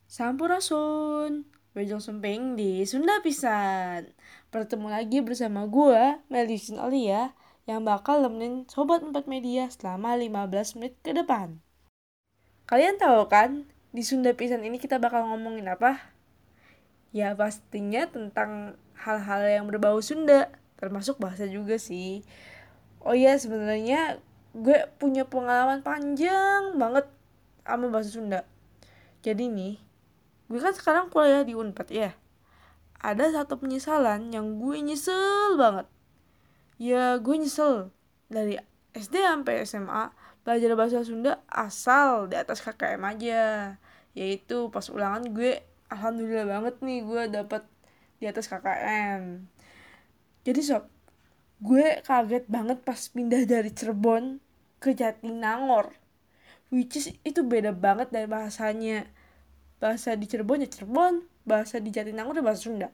Sampurasun, Bejong Sumping di Sunda Pisan. Bertemu lagi bersama gue, Melisin Alia, yang bakal nemenin Sobat 4 Media selama 15 menit ke depan. Kalian tahu kan, di Sunda Pisan ini kita bakal ngomongin apa? Ya pastinya tentang hal-hal yang berbau Sunda, termasuk bahasa juga sih. Oh iya, sebenarnya gue punya pengalaman panjang banget sama bahasa Sunda. Jadi nih, gue kan sekarang kuliah di Unpad ya. Ada satu penyesalan yang gue nyesel banget. Ya gue nyesel dari SD sampai SMA belajar bahasa Sunda asal di atas KKM aja. Yaitu pas ulangan gue alhamdulillah banget nih gue dapet di atas KKM. Jadi sob, gue kaget banget pas pindah dari Cirebon ke Jatinangor. Which is itu beda banget dari bahasanya. Bahasa di Cirebon ya Cirebon, bahasa di Jatinangor ya bahasa Sunda.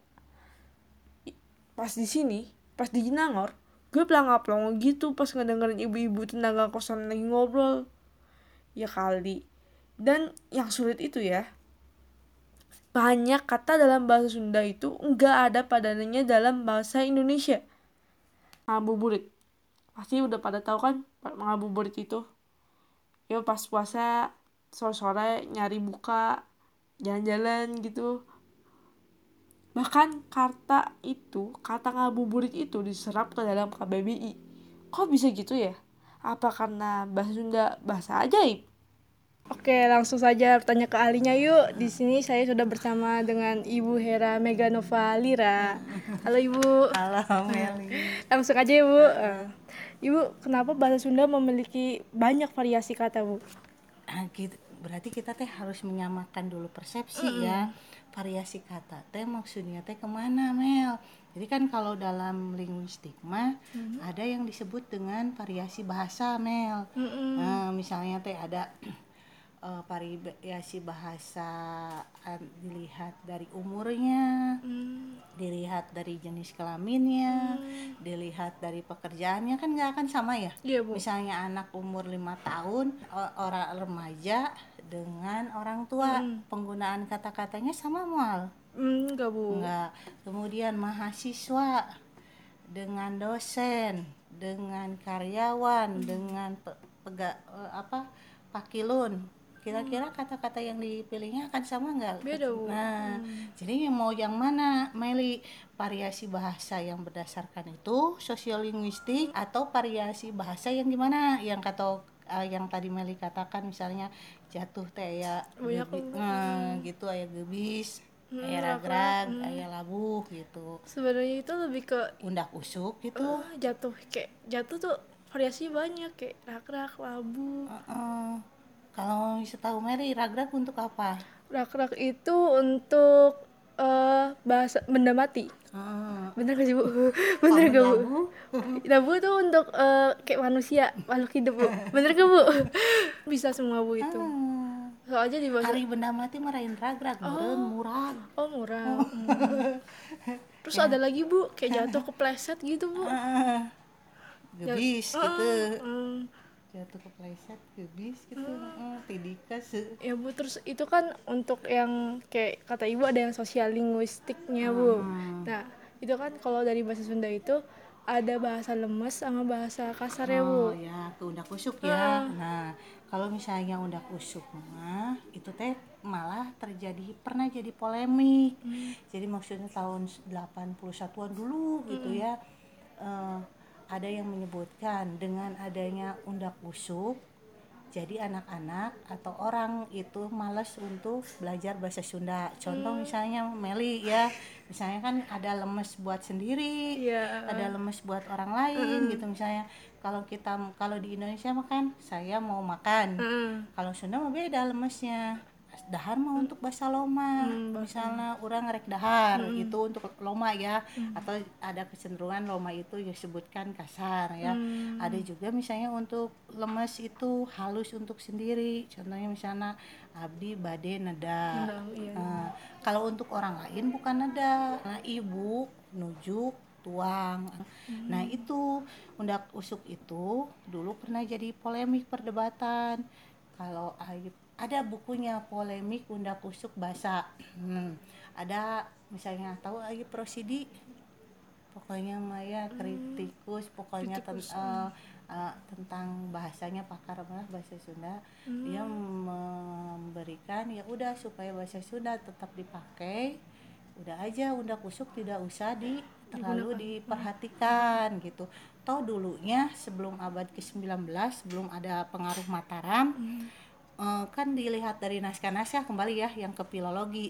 Pas di sini, pas di Jatinangor, gue pelangap-pelongo gitu pas ngedengerin ibu-ibu tetangga kosan lagi ngobrol. Ya kali. Dan yang sulit itu ya, banyak kata dalam bahasa Sunda itu enggak ada padanannya dalam bahasa Indonesia. Ngabuburit, pasti udah pada tahu kan ngabuburit itu. Ya pas puasa sore-sore nyari buka, jalan-jalan gitu. Bahkan kata ngabuburit itu diserap ke dalam KBBI. Kok bisa gitu ya? Apa karena bahasa Sunda bahasa ajaib? Oke, langsung saja tanya ke ahlinya yuk. Di sini saya sudah bersama dengan Ibu Hera Meganova Lira. Halo Ibu. Halo Meli. Langsung aja ya Bu. Ibu, kenapa bahasa Sunda memiliki banyak variasi kata Bu? Berarti kita teh harus menyamakan dulu persepsi ya. Variasi kata teh maksudnya teh kemana Mel? Jadi kan kalau dalam linguistik mah ada yang disebut dengan variasi bahasa Mel. Nah, misalnya teh ada variasi bahasa dilihat dari umurnya, dilihat dari jenis kelaminnya, dilihat dari pekerjaannya, kan nggak akan sama ya. Iya Bu. Misalnya anak umur 5 tahun, orang remaja dengan orang tua, penggunaan kata-katanya sama mual? Enggak Bu. Enggak. Kemudian mahasiswa dengan dosen, dengan karyawan, dengan pakilun. Kira-kira kata-kata yang dipilihnya akan sama nggak? Beda Bu. Nah, jadi mau yang mana, Meli? Variasi bahasa yang berdasarkan itu sosiolinguistik atau variasi bahasa yang gimana? Yang yang tadi Meli katakan misalnya jatuh teh ya gitu aya gebis, aya ragrag, aya labuh gitu. Sebenarnya itu lebih ke Undak usuk gitu. jatuh tuh variasi banyak kayak rak-rak, labu. Kalau setahu Mary, ragrag untuk apa? Rak-rak itu untuk bahasa benda mati. Bener gak sih Bu? Bener gak Bu? Labu? Labu tuh untuk kayak manusia, makhluk hidup Bu. Bener gak Bu? Bisa semua Bu itu. Soalnya di bahasa Hari benda mati marahin ragrag, meureun murag. Oh murah. Terus ada lagi Bu, kayak jatuh kepleset gitu Bu. Gebis gitu. Jatuh kepleset, gebis gitu. Tidikas. Ya Bu, terus itu kan untuk yang kayak kata Ibu ada yang sosial linguistiknya Bu. Nah, itu kan kalau dari bahasa Sunda itu ada bahasa lemes sama bahasa kasar ya Bu. Oh ya, ke undak usuk ya. Nah, kalau misalnya undak usuk mah itu teh malah pernah jadi polemik. Jadi maksudnya tahun 81-an dulu gitu ya. Ada yang menyebutkan dengan adanya undak usuk, jadi anak-anak atau orang itu malas untuk belajar bahasa Sunda. Contoh misalnya Meli ya, misalnya kan ada lemes buat sendiri, ada lemes buat orang lain gitu misalnya. Kalau di Indonesia mah kan saya mau makan. Kalau Sunda mah beda lemesnya. Dahar mah untuk bahasa loma, misalnya orang ngerek dahar itu untuk loma ya, atau ada kecenderungan loma itu disebutkan kasar ya. Ada juga misalnya untuk lemes itu halus untuk sendiri, contohnya misalnya abdi bade neda. Kalau untuk orang lain bukan neda, nah, ibu nujuk tuang. Nah itu undak usuk itu dulu pernah jadi polemik perdebatan. Kalau ada bukunya polemik Unda Kusuk bahasa. Ada misalnya tahu lagi prosidi, pokoknya Maya kritikus, pokoknya Kritikus, tentang bahasanya, pakar malah bahasa Sunda. Dia memberikan ya udah supaya bahasa Sunda tetap dipakai, udah aja Unda Kusuk tidak usah terlalu diperhatikan gitu. Toh dulunya sebelum abad ke-19, sebelum ada pengaruh Mataram, kan dilihat dari naskah-naskah kembali ya yang ke filologi.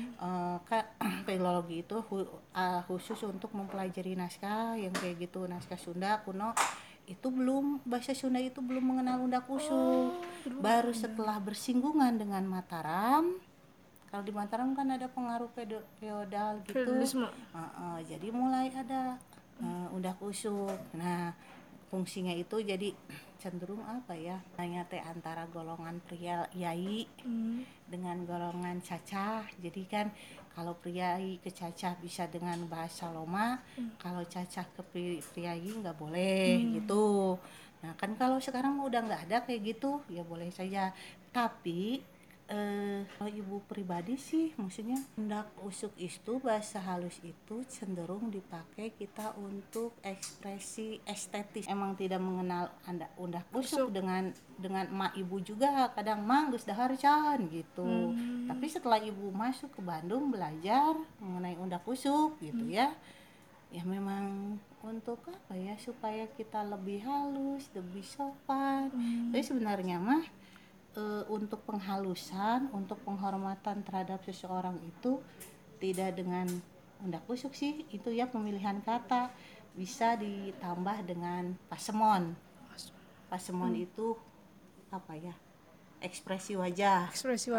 Filologi itu khusus untuk mempelajari naskah yang kayak gitu, naskah Sunda kuno. Itu belum, bahasa Sunda itu belum mengenal Unda Kusuk. Baru setelah bersinggungan dengan Mataram, kalau di Mataram kan ada pengaruh feodal gitu, jadi mulai ada Unda Kusuk. Nah, fungsinya itu jadi cenderung apa ya, hanya antara golongan pria yai dengan golongan cacah. Jadi kan kalau priai ke cacah bisa dengan bahasa Loma, kalau cacah ke priai nggak boleh gitu. Nah kan kalau sekarang udah nggak ada kayak gitu, ya boleh saja. Tapi kalau ibu pribadi sih, maksudnya Unda Kusuk itu bahasa halus itu cenderung dipakai kita untuk ekspresi estetis. Emang tidak mengenal Unda Kusuk dengan emak ibu juga, kadang mang geus dahar can gitu. Tapi setelah ibu masuk ke Bandung belajar mengenai Unda Kusuk gitu ya memang untuk apa ya, supaya kita lebih halus, lebih sopan. Tapi sebenarnya mah untuk penghalusan, untuk penghormatan terhadap seseorang itu tidak dengan Unda Kusuk sih, itu ya pemilihan kata. Bisa ditambah dengan pasemon. Pasemon itu apa ya, ekspresi wajah.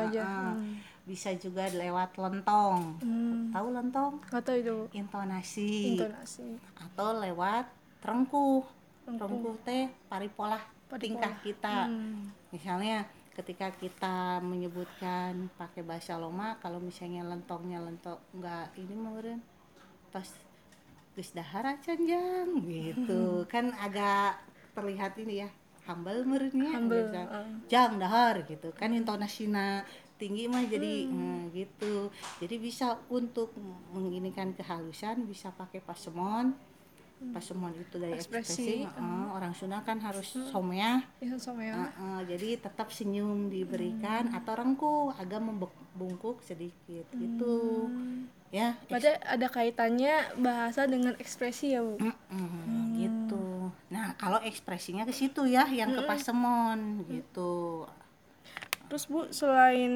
Bisa juga lewat lentong. Tahu lentong? Nggak tahu itu. Intonasi. Atau lewat rengkuh teh paripolah tingkah kita. Misalnya ketika kita menyebutkan pakai bahasa Loma, kalau misalnya lentongnya lentok enggak ini meureun tos geus dahar acan jang gitu. Kan agak terlihat ini ya, humble meureunnya, jang dahar gitu kan, intonasina tinggi mah jadi gitu. Jadi bisa untuk menginikan kehalusan bisa pakai pasemon. Pasemon itu dari ekspresi. Orang Sunda kan harus somea. Jadi tetap senyum diberikan atau rengkuh agak membungkuk sedikit gitu. Ya. Berarti ada kaitannya bahasa dengan ekspresi ya, Bu? Gitu. Nah, kalau ekspresinya ke situ ya, yang ke pasemon gitu. Terus Bu, selain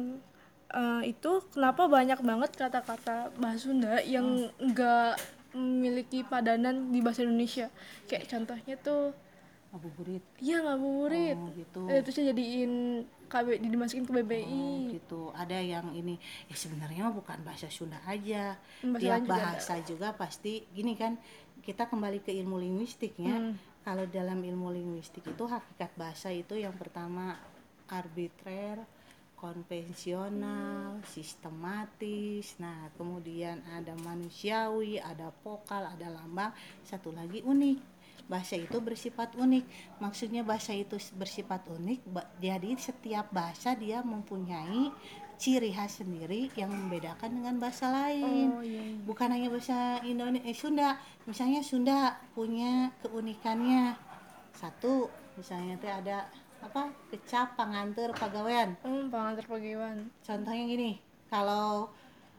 itu kenapa banyak banget kata-kata bahasa Sunda yang enggak memiliki padanan di bahasa Indonesia? Kayak contohnya tuh ngabuburit. Iya, ngabuburit. Gitu. Terus dijadiin dimasukin ke BBI. Gitu. Ada yang ini ya sebenarnya bukan bahasa Sunda aja. Tiap bahasa juga pasti gini kan. Kita kembali ke ilmu linguistiknya. Kalau dalam ilmu linguistik itu hakikat bahasa itu yang pertama arbitrer, konvensional, sistematis. Nah, kemudian ada manusiawi, ada vokal, ada lambang, satu lagi unik. Bahasa itu bersifat unik. Maksudnya bahasa itu bersifat unik, jadi setiap bahasa dia mempunyai ciri khas sendiri yang membedakan dengan bahasa lain. Bukan hanya bahasa Sunda. Misalnya Sunda punya keunikannya. Satu, misalnya teh ada apa? Kecap panganteur pagawean. Panganteur pagawean. Contohnya gini, kalau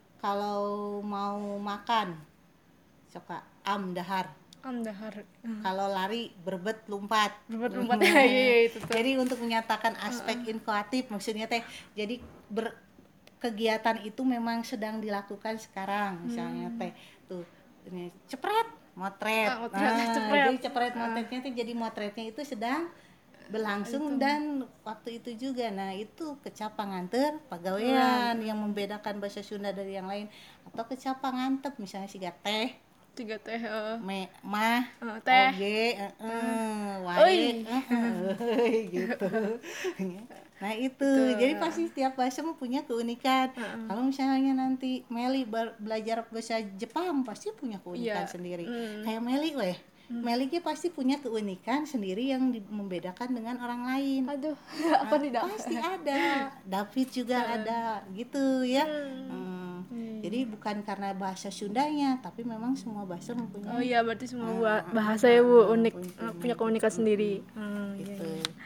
mau makan suka amdahar. Kalau lari berbet lompat. Iya, itu tuh. Jadi untuk menyatakan aspek inkuatif, maksudnya teh jadi kegiatan itu memang sedang dilakukan sekarang. Misalnya teh tuh ini cepret motret. Jadi cepret motretnya teh jadi motretnya itu sedang berlangsung dan waktu itu juga. Nah, itu kecap panganteur pagawean yang membedakan bahasa Sunda dari yang lain. Atau kecap pangantep misalnya siga teh mah teh oge wae gitu. Nah itu jadi pasti setiap bahasa punya keunikan. Kalau misalnya nanti Meli belajar bahasa Jepang pasti punya keunikan sendiri. Kayak Meli weh Meli pasti punya keunikan sendiri yang membedakan dengan orang lain. Aduh, apa nih, Dak? Pasti ada. David juga ada gitu ya. Jadi bukan karena bahasa Sundanya, tapi memang semua bahasa mempunyai. Oh iya, berarti semua bahasa ya Bu unik, punya unik. keunikan sendiri. Gitu.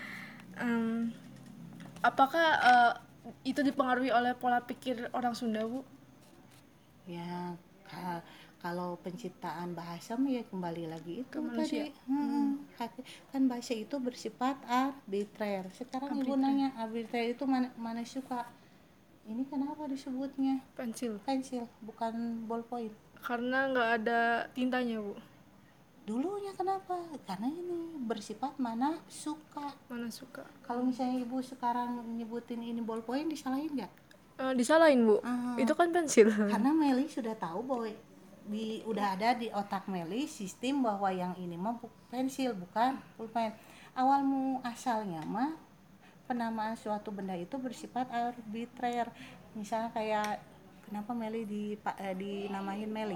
Apakah itu dipengaruhi oleh pola pikir orang Sunda, Bu? Ya, kalau penciptaan bahasa mah ya kembali lagi itu manusia. tadi. Kan bahasa itu bersifat arbitrer. Sekarang ibu nanya, arbitrer itu mana suka? Ini kenapa disebutnya Pensil. bukan ballpoint? Karena nggak ada tintanya, Bu. Dulunya kenapa? Karena ini bersifat mana suka. Kalau misalnya ibu sekarang nyebutin ini ballpoint, disalahin nggak? Disalahin, Bu. Itu kan pensil. Karena Meli sudah tahu bahwa udah ada di otak Meli sistem bahwa yang ini mah pensil bukan pulpen. Awal asalnya mah penamaan suatu benda itu bersifat arbitrer. Misalnya kayak kenapa Meli dinamain Meli?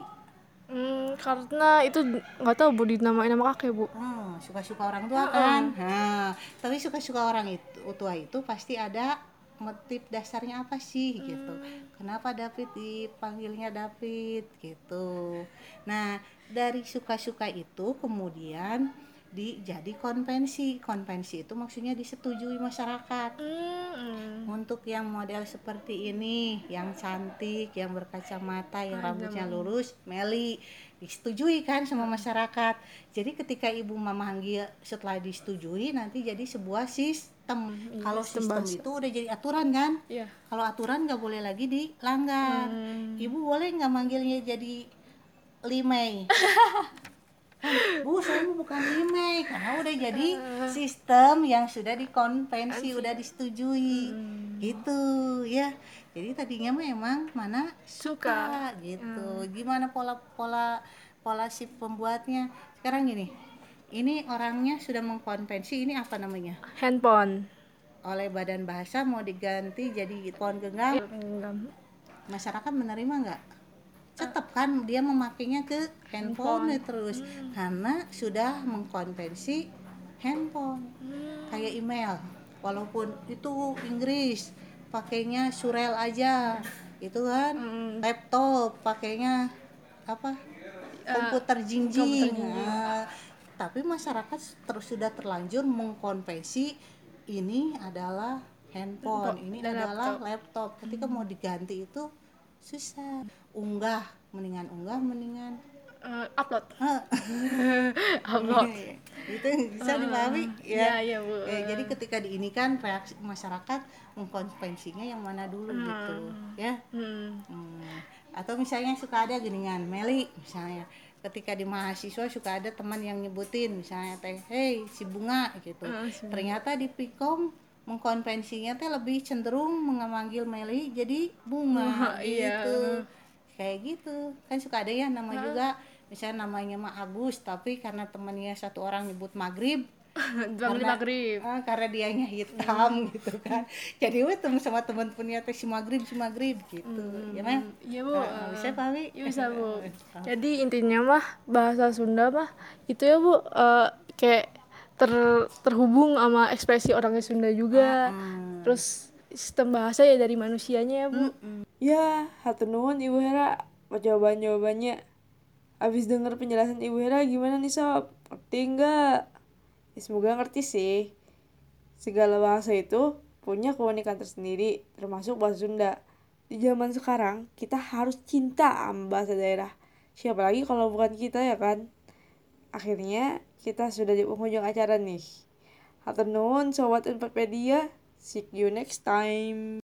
Karena itu nggak tahu Bu dinamain nama kakek, Bu. Suka-suka orang tua kan. Tapi suka-suka orang tua itu pasti ada motif dasarnya apa sih gitu. Kenapa David dipanggilnya David gitu. Nah, dari suka-suka itu kemudian jadi konvensi. Konvensi itu maksudnya disetujui masyarakat. Untuk yang model seperti ini, yang cantik, yang berkacamata, yang rambutnya lurus, Meli disetujui kan sama masyarakat. Jadi ketika ibu memanggil setelah disetujui nanti jadi sebuah sistem. Kalau sistem itu udah jadi aturan kan. Kalau aturan nggak boleh lagi dilanggar. Ibu boleh nggak manggilnya jadi Limei? Bu, saya bukan Limei, karena udah jadi sistem yang sudah dikonvensi, udah disetujui gitu ya. Jadi tadinya memang mana suka gitu. Gimana pola si pembuatnya sekarang gini, ini orangnya sudah mengkonvensi ini apa namanya, handphone. Oleh badan bahasa mau diganti jadi pohon genggam. Masyarakat menerima nggak? Tetap kan dia memakainya ke handphone terus karena sudah mengkonvensi handphone. Kayak email, walaupun itu Inggris pakainya surel aja itu kan. Laptop pakainya apa, komputer jinjing. Tapi masyarakat sudah terlanjur mengkonvensi ini adalah handphone, ini adalah laptop. Ketika mau diganti itu susah. Mendingan upload. Itu bisa dipahami ya. Iya, Bu. Jadi ketika ini kan reaksi masyarakat mengkonvensinya yang mana dulu gitu ya. Atau misalnya suka ada geningan Meli misalnya, ketika di mahasiswa suka ada teman yang nyebutin misalnya hey si Bunga gitu. Ternyata di Pikom mengkonvensinya lebih cenderung memanggil Meli jadi Bunga gitu. Kayak gitu kan suka ada ya nama juga, misalnya namanya mah Agus tapi karena temannya satu orang nyebut Maghrib karena dianya hitam gitu kan, jadi ketemu sama teman punya si Maghrib gitu ya kan. Iya, Bu. Bisa pahami? Bisa, Bu. Jadi intinya mah bahasa Sunda mah itu ya, Bu, kayak terhubung sama ekspresi orangnya Sunda juga. Terus sistem bahasa ya dari manusianya ya, Bu. Ya, hatur nuhun Ibu Hera jawabannya. Abis denger penjelasan Ibu Hera gimana nih Sob? Ngerti enggak? Ya, semoga ngerti sih. Segala bahasa itu punya keunikan tersendiri, termasuk bahasa Sunda. Di zaman sekarang kita harus cinta sama bahasa daerah. Siapa lagi kalau bukan kita ya kan? Akhirnya kita sudah di penghujung acara nih. Hatur nuhun Sobat Unpadpedia. See you next time.